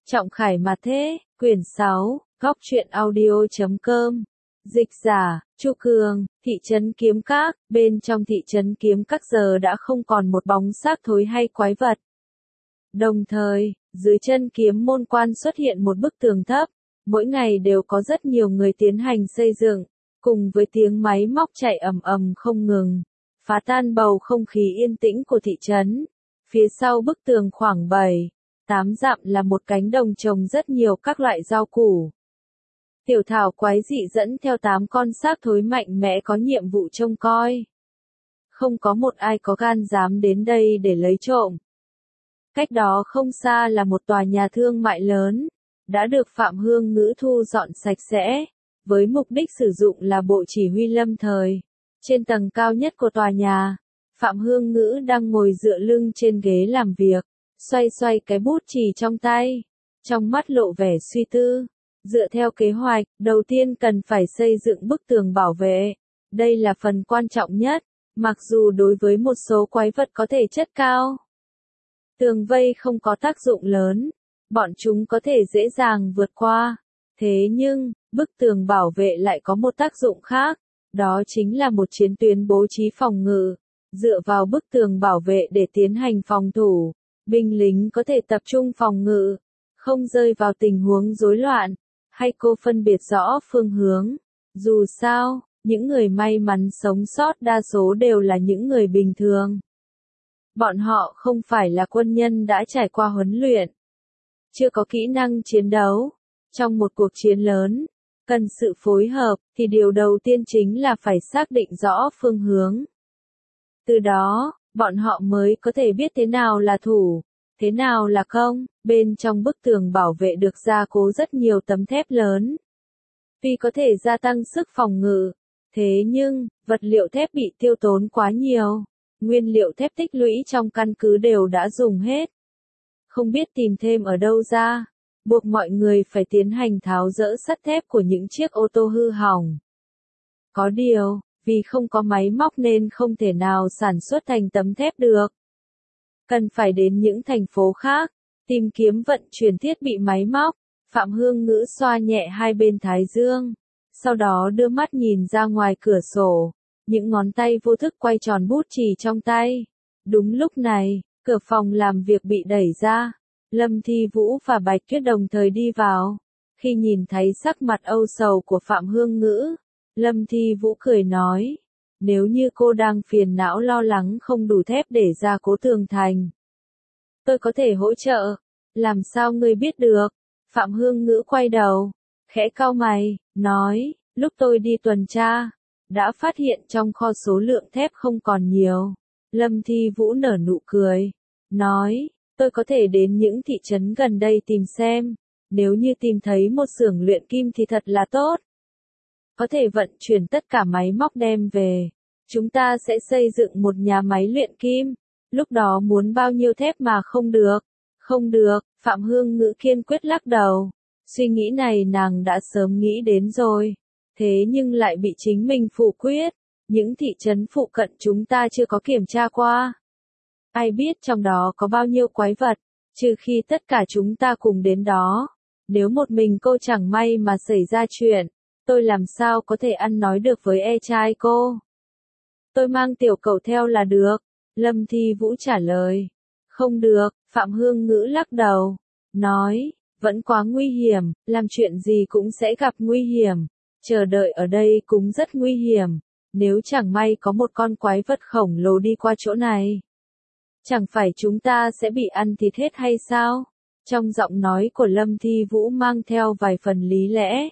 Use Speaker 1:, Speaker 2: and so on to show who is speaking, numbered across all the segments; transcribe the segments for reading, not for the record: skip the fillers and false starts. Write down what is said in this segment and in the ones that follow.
Speaker 1: Trọng Khải mà thế, quyển 6, góc truyện audio.com. Dịch giả, Chu Cường, thị trấn Kiếm Các, bên trong thị trấn Kiếm Các giờ đã không còn một bóng xác thối hay quái vật. Đồng thời, dưới chân kiếm môn quan xuất hiện một bức tường thấp, mỗi ngày đều có rất nhiều người tiến hành xây dựng, cùng với tiếng máy móc chạy ầm ầm không ngừng, phá tan bầu không khí yên tĩnh của thị trấn. Phía sau bức tường khoảng 7-8 dặm là một cánh đồng trồng rất nhiều các loại rau củ. Tiểu thảo quái dị dẫn theo 8 con xác thối mạnh mẽ có nhiệm vụ trông coi. Không có một ai có gan dám đến đây để lấy trộm. Cách đó không xa là một tòa nhà thương mại lớn, đã được Phạm Hương Ngữ thu dọn sạch sẽ, với mục đích sử dụng là bộ chỉ huy lâm thời. Trên tầng cao nhất của tòa nhà, Phạm Hương Ngữ đang ngồi dựa lưng trên ghế làm việc, xoay xoay cái bút chì trong tay, trong mắt lộ vẻ suy tư. Dựa theo kế hoạch, đầu tiên cần phải xây dựng bức tường bảo vệ. Đây là phần quan trọng nhất, mặc dù đối với một số quái vật có thể chất cao. Tường vây không có tác dụng lớn, bọn chúng có thể dễ dàng vượt qua. Thế nhưng, bức tường bảo vệ lại có một tác dụng khác, đó chính là một chiến tuyến bố trí phòng ngự. Dựa vào bức tường bảo vệ để tiến hành phòng thủ, binh lính có thể tập trung phòng ngự, không rơi vào tình huống rối loạn, hay cô phân biệt rõ phương hướng. Dù sao, những người may mắn sống sót đa số đều là những người bình thường. Bọn họ không phải là quân nhân đã trải qua huấn luyện, chưa có kỹ năng chiến đấu. Trong một cuộc chiến lớn, cần sự phối hợp, thì điều đầu tiên chính là phải xác định rõ phương hướng. Từ đó, bọn họ mới có thể biết thế nào là thủ, thế nào là công. Bên trong bức tường bảo vệ được gia cố rất nhiều tấm thép lớn, vì có thể gia tăng sức phòng ngự. Thế nhưng, vật liệu thép bị tiêu tốn quá nhiều, nguyên liệu thép tích lũy trong căn cứ đều đã dùng hết. Không biết tìm thêm ở đâu ra, buộc mọi người phải tiến hành tháo dỡ sắt thép của những chiếc ô tô hư hỏng. Có điều, vì không có máy móc nên không thể nào sản xuất thành tấm thép được. Cần phải đến những thành phố khác, tìm kiếm vận chuyển thiết bị máy móc. Phạm Hương Ngữ xoa nhẹ hai bên thái dương, sau đó đưa mắt nhìn ra ngoài cửa sổ, những ngón tay vô thức quay tròn bút chì trong tay. Đúng lúc này, cửa phòng làm việc bị đẩy ra, Lâm Thi Vũ và Bạch Tuyết đồng thời đi vào. Khi nhìn thấy sắc mặt âu sầu của Phạm Hương Ngữ, Lâm Thi Vũ cười nói, nếu như cô đang phiền não lo lắng không đủ thép để gia cố tường thành, tôi có thể hỗ trợ. Làm sao ngươi biết được? Phạm Hương Ngữ quay đầu, khẽ cau mày, nói, lúc tôi đi tuần tra, đã phát hiện trong kho số lượng thép không còn nhiều. Lâm Thi Vũ nở nụ cười, nói, tôi có thể đến những thị trấn gần đây tìm xem, nếu như tìm thấy một xưởng luyện kim thì thật là tốt. Có thể vận chuyển tất cả máy móc đem về, chúng ta sẽ xây dựng một nhà máy luyện kim, lúc đó muốn bao nhiêu thép mà không được. Không được, Phạm Hương Ngữ kiên quyết lắc đầu. Suy nghĩ này nàng đã sớm nghĩ đến rồi, thế nhưng lại bị chính mình phủ quyết. Những thị trấn phụ cận chúng ta chưa có kiểm tra qua. Ai biết trong đó có bao nhiêu quái vật, trừ khi tất cả chúng ta cùng đến đó. Nếu một mình cô chẳng may mà xảy ra chuyện, tôi làm sao có thể ăn nói được với trai cô. Tôi mang tiểu cẩu theo là được, Lâm Thi Vũ trả lời. Không được, Phạm Hương Ngữ lắc đầu, nói, vẫn quá nguy hiểm, làm chuyện gì cũng sẽ gặp nguy hiểm, chờ đợi ở đây cũng rất nguy hiểm, nếu chẳng may có một con quái vật khổng lồ đi qua chỗ này. Chẳng phải chúng ta sẽ bị ăn thịt hết hay sao? Trong giọng nói của Lâm Thi Vũ mang theo vài phần lý lẽ.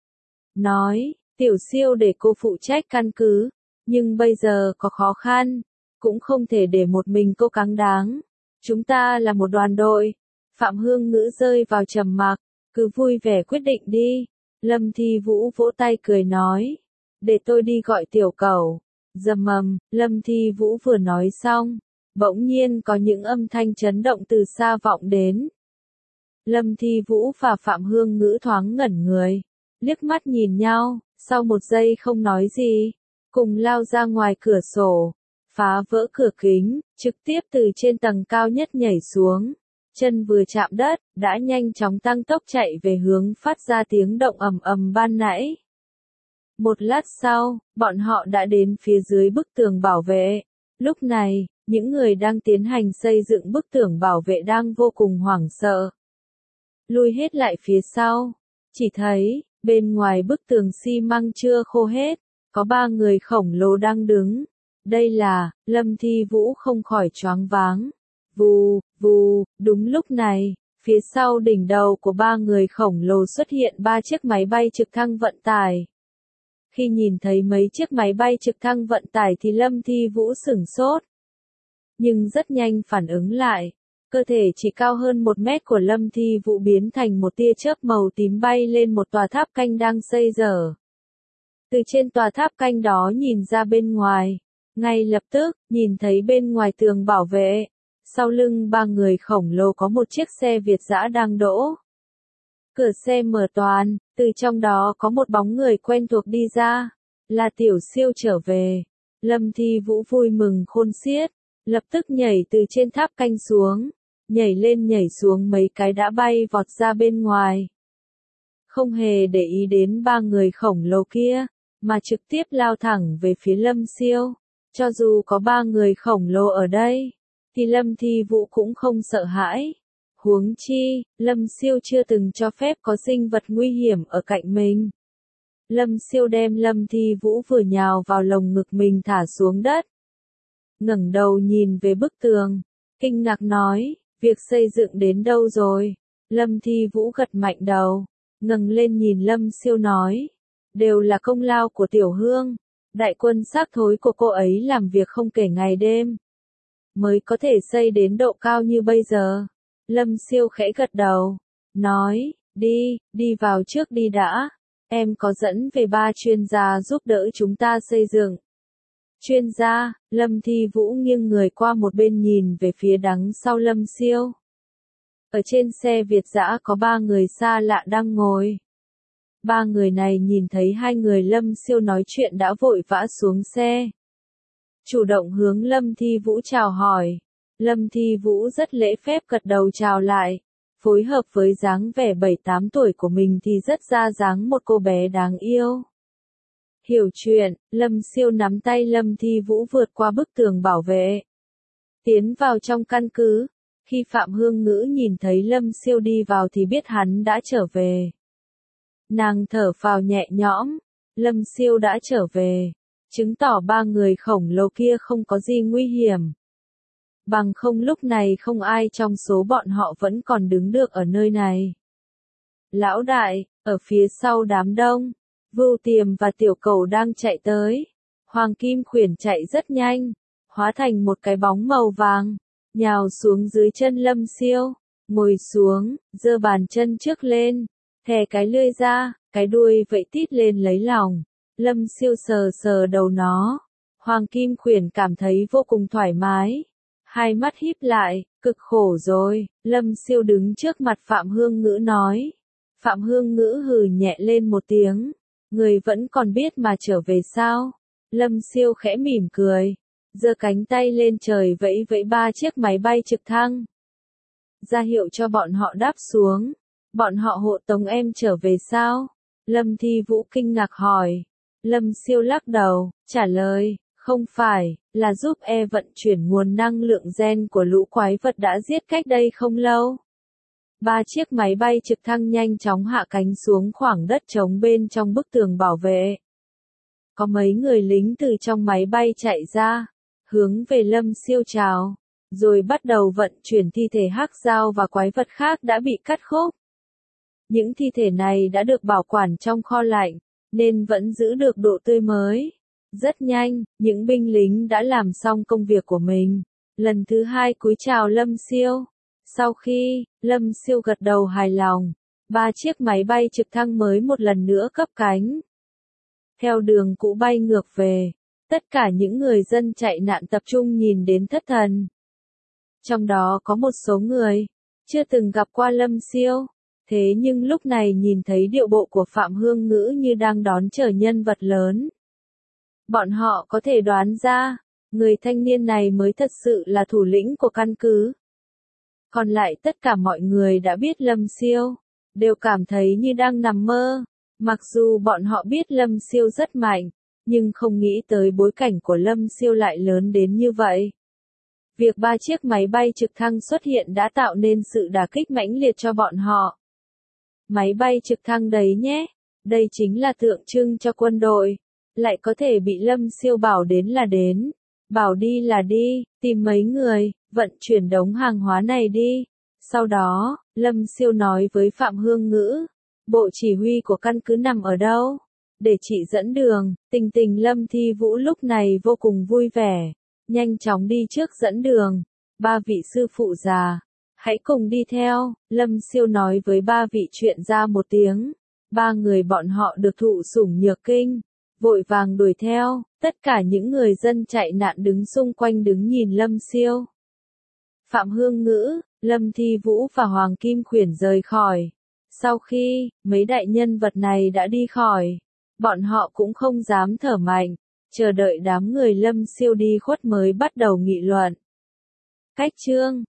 Speaker 1: Nói, tiểu siêu để cô phụ trách căn cứ, nhưng bây giờ có khó khăn, cũng không thể để một mình cô cáng đáng. Chúng ta là một đoàn đội. Phạm Hương Ngữ rơi vào trầm mặc, cứ vui vẻ quyết định đi. Lâm Thi Vũ vỗ tay cười nói, để tôi đi gọi tiểu cẩu. Rầm mầm, Lâm Thi Vũ vừa nói xong, bỗng nhiên có những âm thanh chấn động từ xa vọng đến. Lâm Thi Vũ và Phạm Hương Ngữ thoáng ngẩn người, liếc mắt nhìn nhau, sau một giây không nói gì, cùng lao ra ngoài cửa sổ, phá vỡ cửa kính, trực tiếp từ trên tầng cao nhất nhảy xuống. chân vừa chạm đất, đã nhanh chóng tăng tốc chạy về hướng phát ra tiếng động ầm ầm ban nãy. Một lát sau, bọn họ đã đến phía dưới bức tường bảo vệ. Lúc này, những người đang tiến hành xây dựng bức tường bảo vệ đang vô cùng hoảng sợ. Lui hết lại phía sau, chỉ thấy, bên ngoài bức tường xi măng chưa khô hết, có 3 người khổng lồ đang đứng. Đây là, Lâm Thi Vũ không khỏi choáng váng. Vù, vù, đúng lúc này, phía sau đỉnh đầu của 3 người khổng lồ xuất hiện 3 chiếc máy bay trực thăng vận tải. Khi nhìn thấy mấy chiếc máy bay trực thăng vận tải thì Lâm Thi Vũ sửng sốt. Nhưng rất nhanh phản ứng lại, cơ thể chỉ cao hơn 1 mét của Lâm Thi Vũ biến thành một tia chớp màu tím bay lên một tòa tháp canh đang xây dở. Từ trên tòa tháp canh đó nhìn ra bên ngoài, ngay lập tức, nhìn thấy bên ngoài tường bảo vệ, sau lưng 3 người khổng lồ có một chiếc xe Việt dã đang đỗ. Cửa xe mở toang, từ trong đó có một bóng người quen thuộc đi ra, là Tiểu Siêu trở về. Lâm Thi Vũ vui mừng khôn xiết, lập tức nhảy từ trên tháp canh xuống, nhảy lên nhảy xuống mấy cái đã bay vọt ra bên ngoài. Không hề để ý đến 3 người khổng lồ kia, mà trực tiếp lao thẳng về phía Lâm Siêu. Cho dù có 3 người khổng lồ ở đây, thì Lâm Thi Vũ cũng không sợ hãi. Huống chi, Lâm Siêu chưa từng cho phép có sinh vật nguy hiểm ở cạnh mình. Lâm Siêu đem Lâm Thi Vũ vừa nhào vào lồng ngực mình thả xuống đất. Ngẩng đầu nhìn về bức tường, kinh ngạc nói, việc xây dựng đến đâu rồi? Lâm Thi Vũ gật mạnh đầu, ngẩng lên nhìn Lâm Siêu nói, đều là công lao của Tiểu Hương, đại quân xác thối của cô ấy làm việc không kể ngày đêm, mới có thể xây đến độ cao như bây giờ. Lâm Siêu khẽ gật đầu, nói, đi vào trước đi đã, em có dẫn về 3 chuyên gia giúp đỡ chúng ta xây dựng. Chuyên gia, Lâm Thi Vũ nghiêng người qua một bên nhìn về phía đằng sau Lâm Siêu. Ở trên xe Việt dã có 3 người xa lạ đang ngồi. 3 người này nhìn thấy 2 người Lâm Siêu nói chuyện đã vội vã xuống xe. Chủ động hướng Lâm Thi Vũ chào hỏi. Lâm Thi Vũ rất lễ phép gật đầu chào lại, phối hợp với dáng vẻ 7-8 tuổi của mình thì rất ra dáng một cô bé đáng yêu. Hiểu chuyện, Lâm Siêu nắm tay Lâm Thi Vũ vượt qua bức tường bảo vệ, tiến vào trong căn cứ. Khi Phạm Hương Ngữ nhìn thấy Lâm Siêu đi vào thì biết hắn đã trở về. Nàng thở phào nhẹ nhõm, Lâm Siêu đã trở về, chứng tỏ 3 người khổng lồ kia không có gì nguy hiểm. Bằng không lúc này không ai trong số bọn họ vẫn còn đứng được ở nơi này. Lão đại, ở phía sau đám đông, Vưu Tiềm và Tiểu Cẩu đang chạy tới. Hoàng Kim Khuyển chạy rất nhanh, hóa thành một cái bóng màu vàng, nhào xuống dưới chân Lâm Siêu, ngồi xuống, giơ bàn chân trước lên, thè cái lưỡi ra, cái đuôi vẫy tít lên lấy lòng. Lâm Siêu sờ sờ đầu nó. Hoàng Kim Khuyển cảm thấy vô cùng thoải mái. Hai mắt híp lại, cực khổ rồi. Lâm Siêu đứng trước mặt Phạm Hương Ngữ nói. Phạm Hương Ngữ hừ nhẹ lên một tiếng. Người vẫn còn biết mà trở về sao? Lâm Siêu khẽ mỉm cười, giơ cánh tay lên trời vẫy vẫy 3 chiếc máy bay trực thăng, ra hiệu cho bọn họ đáp xuống. Bọn họ hộ tống em trở về sao? Lâm Thi Vũ kinh ngạc hỏi. Lâm Siêu lắc đầu, trả lời, không phải, là giúp vận chuyển nguồn năng lượng gen của lũ quái vật đã giết cách đây không lâu. 3 chiếc máy bay trực thăng nhanh chóng hạ cánh xuống khoảng đất trống bên trong bức tường bảo vệ. Có mấy người lính từ trong máy bay chạy ra, hướng về Lâm Siêu chào, rồi bắt đầu vận chuyển thi thể hắc dao và quái vật khác đã bị cắt khúc. Những thi thể này đã được bảo quản trong kho lạnh, nên vẫn giữ được độ tươi mới. Rất nhanh, những binh lính đã làm xong công việc của mình. Lần thứ 2 cúi chào Lâm Siêu. Sau khi, Lâm Siêu gật đầu hài lòng, 3 chiếc máy bay trực thăng mới một lần nữa cất cánh. Theo đường cũ bay ngược về, tất cả những người dân chạy nạn tập trung nhìn đến thất thần. Trong đó có một số người, chưa từng gặp qua Lâm Siêu, thế nhưng lúc này nhìn thấy điệu bộ của Phạm Hương Ngữ như đang đón chờ nhân vật lớn. Bọn họ có thể đoán ra, người thanh niên này mới thật sự là thủ lĩnh của căn cứ. Còn lại tất cả mọi người đã biết Lâm Siêu, đều cảm thấy như đang nằm mơ. Mặc dù bọn họ biết Lâm Siêu rất mạnh, nhưng không nghĩ tới bối cảnh của Lâm Siêu lại lớn đến như vậy. Việc 3 chiếc máy bay trực thăng xuất hiện đã tạo nên sự đả kích mãnh liệt cho bọn họ. Máy bay trực thăng đấy nhé, đây chính là tượng trưng cho quân đội, lại có thể bị Lâm Siêu bảo đến là đến, bảo đi là đi, tìm mấy người, vận chuyển đống hàng hóa này đi. Sau đó, Lâm Siêu nói với Phạm Hương Ngữ, bộ chỉ huy của căn cứ nằm ở đâu? Để chị dẫn đường. Tình Tình Lâm Thi Vũ lúc này vô cùng vui vẻ, nhanh chóng đi trước dẫn đường. 3 vị sư phụ già, hãy cùng đi theo. Lâm Siêu nói với 3 vị chuyện gia một tiếng. 3 người bọn họ được thụ sủng nhược kinh, vội vàng đuổi theo. Tất cả những người dân chạy nạn đứng xung quanh đứng nhìn Lâm Siêu. Phạm Hương Ngữ, Lâm Thi Vũ và Hoàng Kim Khuyển rời khỏi. Sau khi mấy đại nhân vật này đã đi khỏi, bọn họ cũng không dám thở mạnh, chờ đợi đám người Lâm Siêu đi khuất mới bắt đầu nghị luận. Cách chương